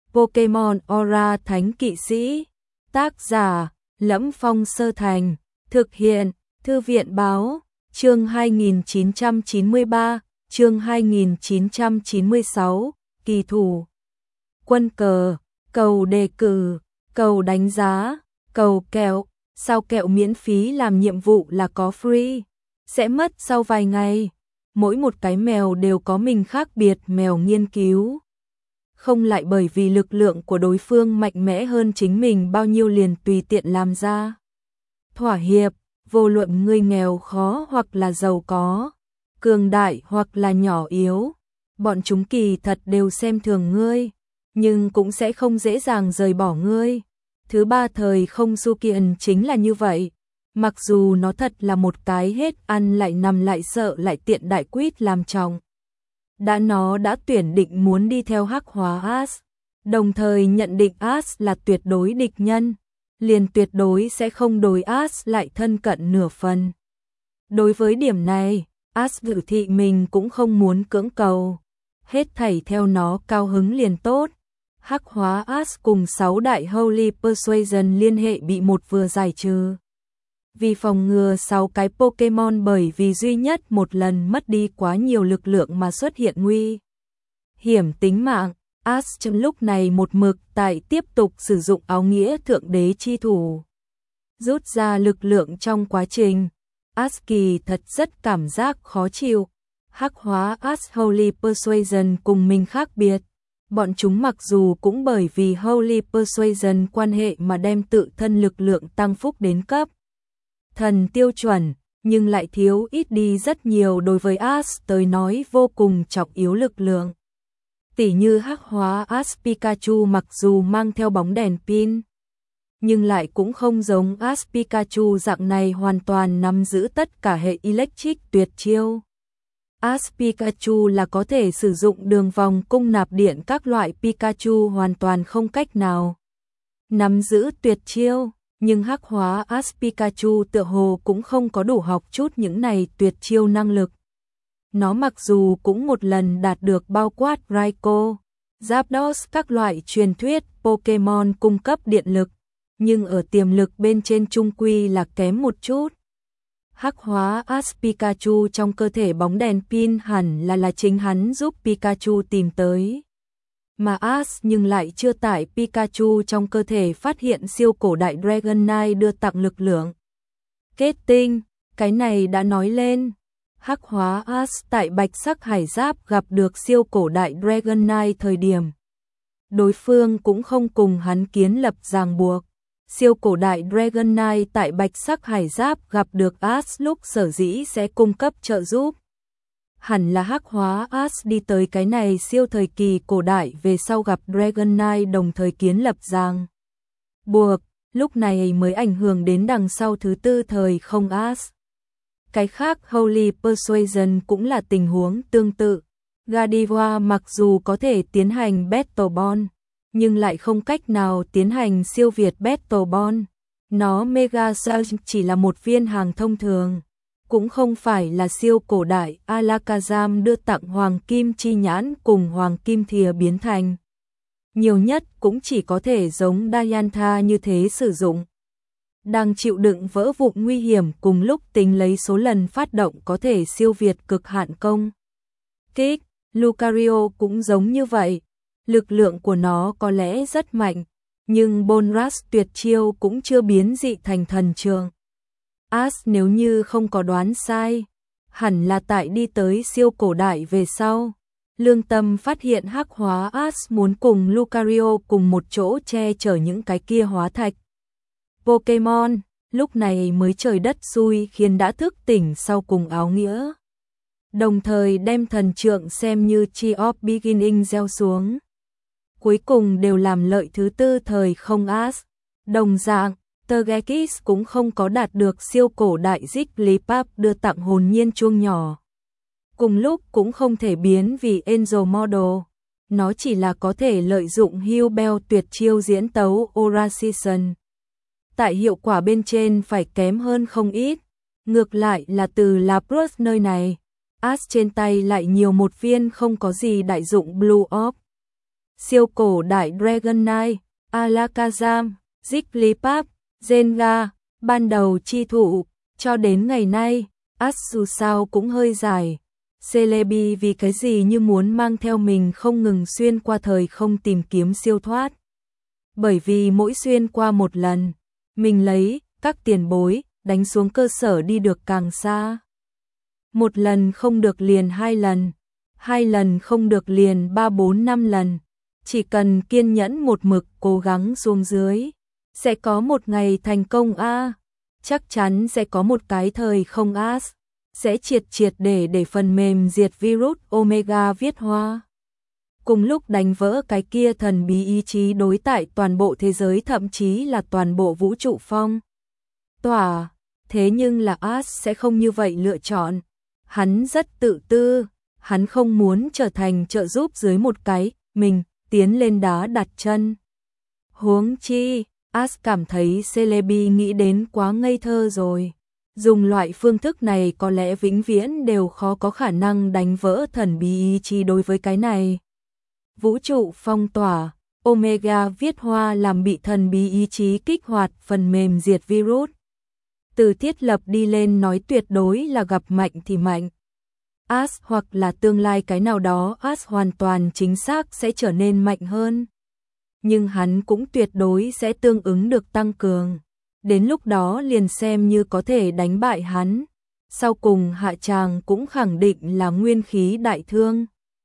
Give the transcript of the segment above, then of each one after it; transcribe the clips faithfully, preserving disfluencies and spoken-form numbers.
Pokemon Aura Thánh Kỵ Sĩ. Tác giả: Lẫm Phong Sơ Thành. Thực hiện: Thư viện Báo. Chương hai nghìn chín trăm chín mươi ba, chương hai nghìn chín trăm chín mươi sáu, kỳ thủ. Quân cờ, cầu đề cử, cầu đánh giá, cầu kẹo. Sao kẹo miễn phí làm nhiệm vụ là có free, sẽ mất sau vài ngày. Mỗi một cái mèo đều có mình khác biệt, mèo nghiên cứu. Không lại bởi vì lực lượng của đối phương mạnh mẽ hơn chính mình bao nhiêu liền tùy tiện làm ra thỏa hiệp, vô luận người nghèo khó hoặc là giàu có, cường đại hoặc là nhỏ yếu, bọn chúng kỳ thật đều xem thường ngươi, nhưng cũng sẽ không dễ dàng rời bỏ ngươi. Thứ ba thời không su kiện chính là như vậy, mặc dù nó thật là một cái hết ăn lại nằm lại sợ lại tiện đại quýt làm chồng. Đã nó đã tuyển định muốn đi theo hắc hóa Ash, đồng thời nhận định Ash là tuyệt đối địch nhân, liền tuyệt đối sẽ không đối Ash lại thân cận nửa phần. Đối với điểm này, Ash dự thị mình cũng không muốn cưỡng cầu, hết thảy theo nó cao hứng liền tốt. Hắc hóa Ash cùng sáu đại Holy Persuasion liên hệ bị một vừa giải trừ. Vì phòng ngừa sáu cái Pokemon bởi vì duy nhất một lần mất đi quá nhiều lực lượng mà xuất hiện nguy hiểm tính mạng, Ash trong lúc này một mực tại tiếp tục sử dụng áo nghĩa thượng đế chi thủ. Rút ra lực lượng trong quá trình, Ash kỳ thật rất cảm giác khó chịu. Hắc hóa Ash Holy Persuasion cùng mình khác biệt. Bọn chúng mặc dù cũng bởi vì Holy Persuasion quan hệ mà đem tự thân lực lượng tăng phúc đến cấp thần tiêu chuẩn, nhưng lại thiếu ít đi rất nhiều đối với Ash tới nói vô cùng trọng yếu lực lượng. Tỉ như hắc hóa Ash Pikachu mặc dù mang theo bóng đèn pin, nhưng lại cũng không giống Ash Pikachu dạng này hoàn toàn nắm giữ tất cả hệ electric tuyệt chiêu. Ash Pikachu là có thể sử dụng đường vòng cung nạp điện, các loại Pikachu hoàn toàn không cách nào nắm giữ tuyệt chiêu, nhưng hắc hóa Ash Pikachu tựa hồ cũng không có đủ học chút những này tuyệt chiêu năng lực. Nó mặc dù cũng một lần đạt được bao quát Raikou, Zapdos các loại truyền thuyết Pokemon cung cấp điện lực, nhưng ở tiềm lực bên trên chung quy là kém một chút. Hắc hóa Ash Pikachu trong cơ thể bóng đèn pin hẳn là là chính hắn giúp Pikachu tìm tới. Mà Ash nhưng lại chưa tại Pikachu trong cơ thể phát hiện siêu cổ đại Dragonite đưa tặng lực lượng kết tinh, cái này đã nói lên. Hắc hóa Ash tại bạch sắc hải giáp gặp được siêu cổ đại Dragonite thời điểm, đối phương cũng không cùng hắn kiến lập ràng buộc. Siêu cổ đại Dragonite tại bạch sắc hải giáp gặp được Ash lúc sở dĩ sẽ cung cấp trợ giúp. Hẳn là hắc hóa Ash đi tới cái này siêu thời kỳ cổ đại về sau gặp Dragonite đồng thời kiến lập ràng buộc, lúc này mới ảnh hưởng đến đằng sau thứ tư thời không Ash. Cái khác Holy Persuasion cũng là tình huống tương tự. Gardevoir mặc dù có thể tiến hành Battle Bond, nhưng lại không cách nào tiến hành siêu việt Battle Bond. Nó Mega Surge chỉ là một viên hàng thông thường, cũng không phải là siêu cổ đại Alakazam đưa tặng Hoàng Kim Chi Nhãn cùng Hoàng Kim Thìa biến thành. Nhiều nhất cũng chỉ có thể giống Diantha như thế sử dụng. Đang chịu đựng vỡ vụn nguy hiểm cùng lúc tính lấy số lần phát động có thể siêu việt cực hạn công kích. Lucario cũng giống như vậy. Lực lượng của nó có lẽ rất mạnh, nhưng Bonras tuyệt chiêu cũng chưa biến dị thành thần trường. Ash nếu như không có đoán sai, hẳn là tại đi tới siêu cổ đại về sau, lương tâm phát hiện hắc hóa Ash muốn cùng Lucario cùng một chỗ che chở những cái kia hóa thạch Pokemon, lúc này mới trời đất xui khiến đã thức tỉnh sau cùng áo nghĩa. Đồng thời đem thần trượng xem như Chi of Beginning gieo xuống. Cuối cùng đều làm lợi thứ tư thời không Ash. Đồng dạng, Togekiss cũng không có đạt được siêu cổ đại Jigglypuff đưa tặng hồn nhiên chuông nhỏ. Cùng lúc cũng không thể biến vì Angel Model. Nó chỉ là có thể lợi dụng Hubel tuyệt chiêu diễn tấu Aura Season. Tại hiệu quả bên trên phải kém hơn không ít. Ngược lại là từ Lapras nơi này, Ash trên tay lại nhiều một viên không có gì đại dụng Blue Orb. siêu cổ đại Dragon Knight, Alakazam, Jigglypuff, Jenga, ban đầu chi thụ, cho đến ngày nay, Ash dù sao cũng hơi dài. Celebi vì cái gì như muốn mang theo mình không ngừng xuyên qua thời không tìm kiếm siêu thoát. Bởi vì mỗi xuyên qua một lần, mình lấy các tiền bối, đánh xuống cơ sở đi được càng xa. Một lần không được liền hai lần, hai lần không được liền ba bốn năm lần. Chỉ cần kiên nhẫn một mực cố gắng xuống dưới, sẽ có một ngày thành công a. Chắc chắn sẽ có một cái thời không Ash sẽ triệt triệt để để phần mềm diệt virus Omega viết hoa. Cùng lúc đánh vỡ cái kia thần bí ý chí đối tại toàn bộ thế giới, thậm chí là toàn bộ vũ trụ phong tỏa. Thế nhưng là Ash sẽ không như vậy lựa chọn. Hắn rất tự tư, hắn không muốn trở thành trợ giúp dưới một cái mình tiến lên đá đặt chân. Huống chi, Ash cảm thấy Celebi nghĩ đến quá ngây thơ rồi. Dùng loại phương thức này có lẽ vĩnh viễn đều khó có khả năng đánh vỡ thần bí ý chí đối với cái này. Vũ trụ phong tỏa, Omega viết hoa làm bị thần bí ý chí kích hoạt phần mềm diệt virus. Từ thiết lập đi lên nói tuyệt đối là gặp mạnh thì mạnh. Ash hoặc là tương lai cái nào đó Ash hoàn toàn chính xác sẽ trở nên mạnh hơn. Nhưng hắn cũng tuyệt đối sẽ tương ứng được tăng cường. Đến lúc đó liền xem như có thể đánh bại hắn. Sau cùng hạ tràng cũng khẳng định là nguyên khí đại thương.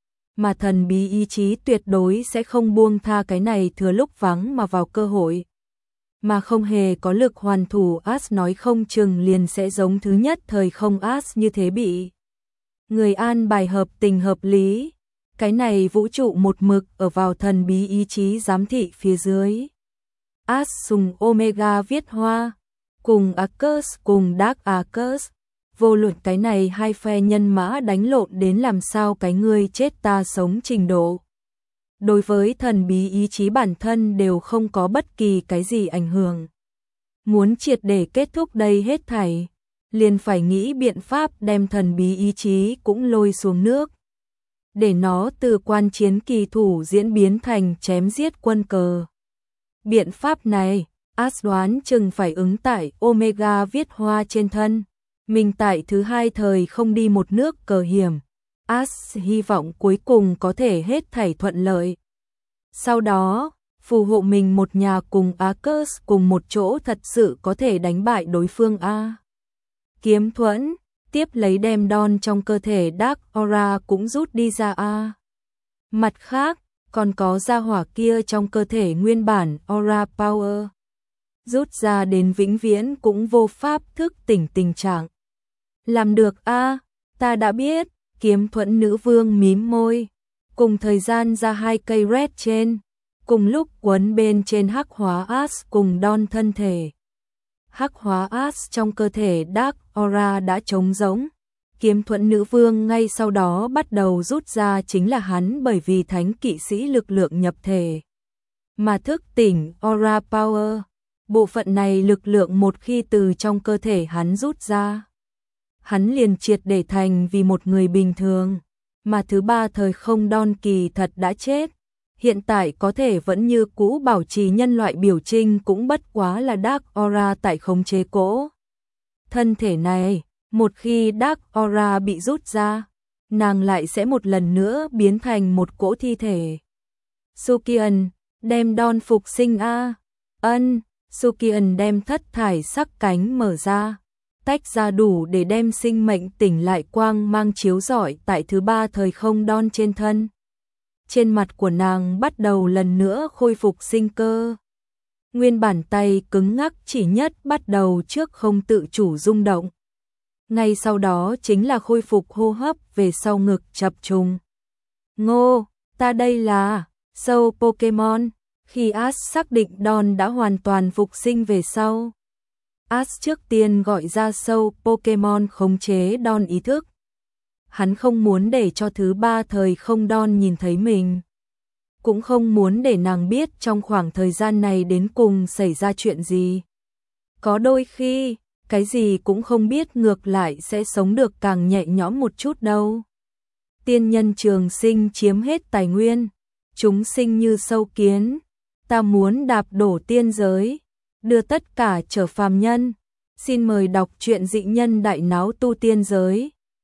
Mà thần bí ý chí tuyệt đối sẽ không buông tha cái này thừa lúc vắng mà vào cơ hội. Mà không hề có lực hoàn thủ, Ash nói không chừng liền sẽ giống thứ nhất thời không Ash như thế bị người an bài hợp tình hợp lý. Cái này vũ trụ một mực ở vào thần bí ý chí giám thị phía dưới. Ash dùng Omega viết hoa, cùng Arcus cùng Dark Arcus. Vô luận cái này hai phe nhân mã đánh lộn đến làm sao cái ngươi chết ta sống trình độ. Đối với thần bí ý chí bản thân đều không có bất kỳ cái gì ảnh hưởng. Muốn triệt để kết thúc đây hết thảy, liền phải nghĩ biện pháp đem thần bí ý chí cũng lôi xuống nước. Để nó từ quan chiến kỳ thủ diễn biến thành chém giết quân cờ. Biện pháp này, Ash đoán chừng phải ứng tại Omega viết hoa trên thân. Mình tại thứ hai thời không đi một nước cờ hiểm. Ash hy vọng cuối cùng có thể hết thảy thuận lợi. Sau đó, phù hộ mình một nhà cùng Arcus cùng một chỗ thật sự có thể đánh bại đối phương a. Kiếm thuẫn, tiếp lấy đem đòn trong cơ thể Dark Aura cũng rút đi ra a. Mặt khác, còn có gia hỏa kia trong cơ thể nguyên bản Aura Power. Rút ra đến vĩnh viễn cũng vô pháp thức tỉnh tình trạng. Làm được a, ta đã biết, kiếm thuẫn nữ vương mím môi. Cùng thời gian ra hai cây red trên, cùng lúc quấn bên trên hắc hóa Ash cùng đon thân thể. Hắc hóa Ash trong cơ thể Dark Aura đã trống rỗng. Kiếm thuẫn nữ vương ngay sau đó bắt đầu rút ra chính là hắn, bởi vì thánh kỵ sĩ lực lượng nhập thể. Mà thức tỉnh Aura Power, bộ phận này lực lượng một khi từ trong cơ thể hắn rút ra, hắn liền triệt để thành vì một người bình thường. Mà thứ ba thời không đon kỳ thật đã chết. Hiện tại có thể vẫn như cũ bảo trì nhân loại biểu trinh cũng bất quá là Dark Aura tại khống chế cỗ thân thể này. Một khi Dark Aura bị rút ra, nàng lại sẽ một lần nữa biến thành một cỗ thi thể. Sukian, đem đon phục sinh a. Ân, Sukian đem thất thải sắc cánh mở ra, tách ra đủ để đem sinh mệnh tỉnh lại quang mang chiếu rọi tại thứ ba thời không đon trên thân. Trên mặt của nàng bắt đầu lần nữa khôi phục sinh cơ. Nguyên bản tay cứng ngắc chỉ nhất bắt đầu trước không tự chủ rung động. Ngay sau đó chính là khôi phục hô hấp về sau ngực chập trùng. Ngô, ta đây là sâu Pokemon. Khi Ash xác định đòn đã hoàn toàn phục sinh về sau, Ash trước tiên gọi ra sâu Pokemon khống chế đòn ý thức. Hắn không muốn để cho thứ ba thời không đòn nhìn thấy mình. Cũng không muốn để nàng biết trong khoảng thời gian này đến cùng xảy ra chuyện gì. Có đôi khi, cái gì cũng không biết ngược lại sẽ sống được càng nhẹ nhõm một chút đâu. Tiên nhân trường sinh chiếm hết tài nguyên, chúng sinh như sâu kiến, ta muốn đạp đổ tiên giới, đưa tất cả trở phàm nhân. Xin mời đọc truyện Dị Nhân Đại Náo Tu Tiên Giới.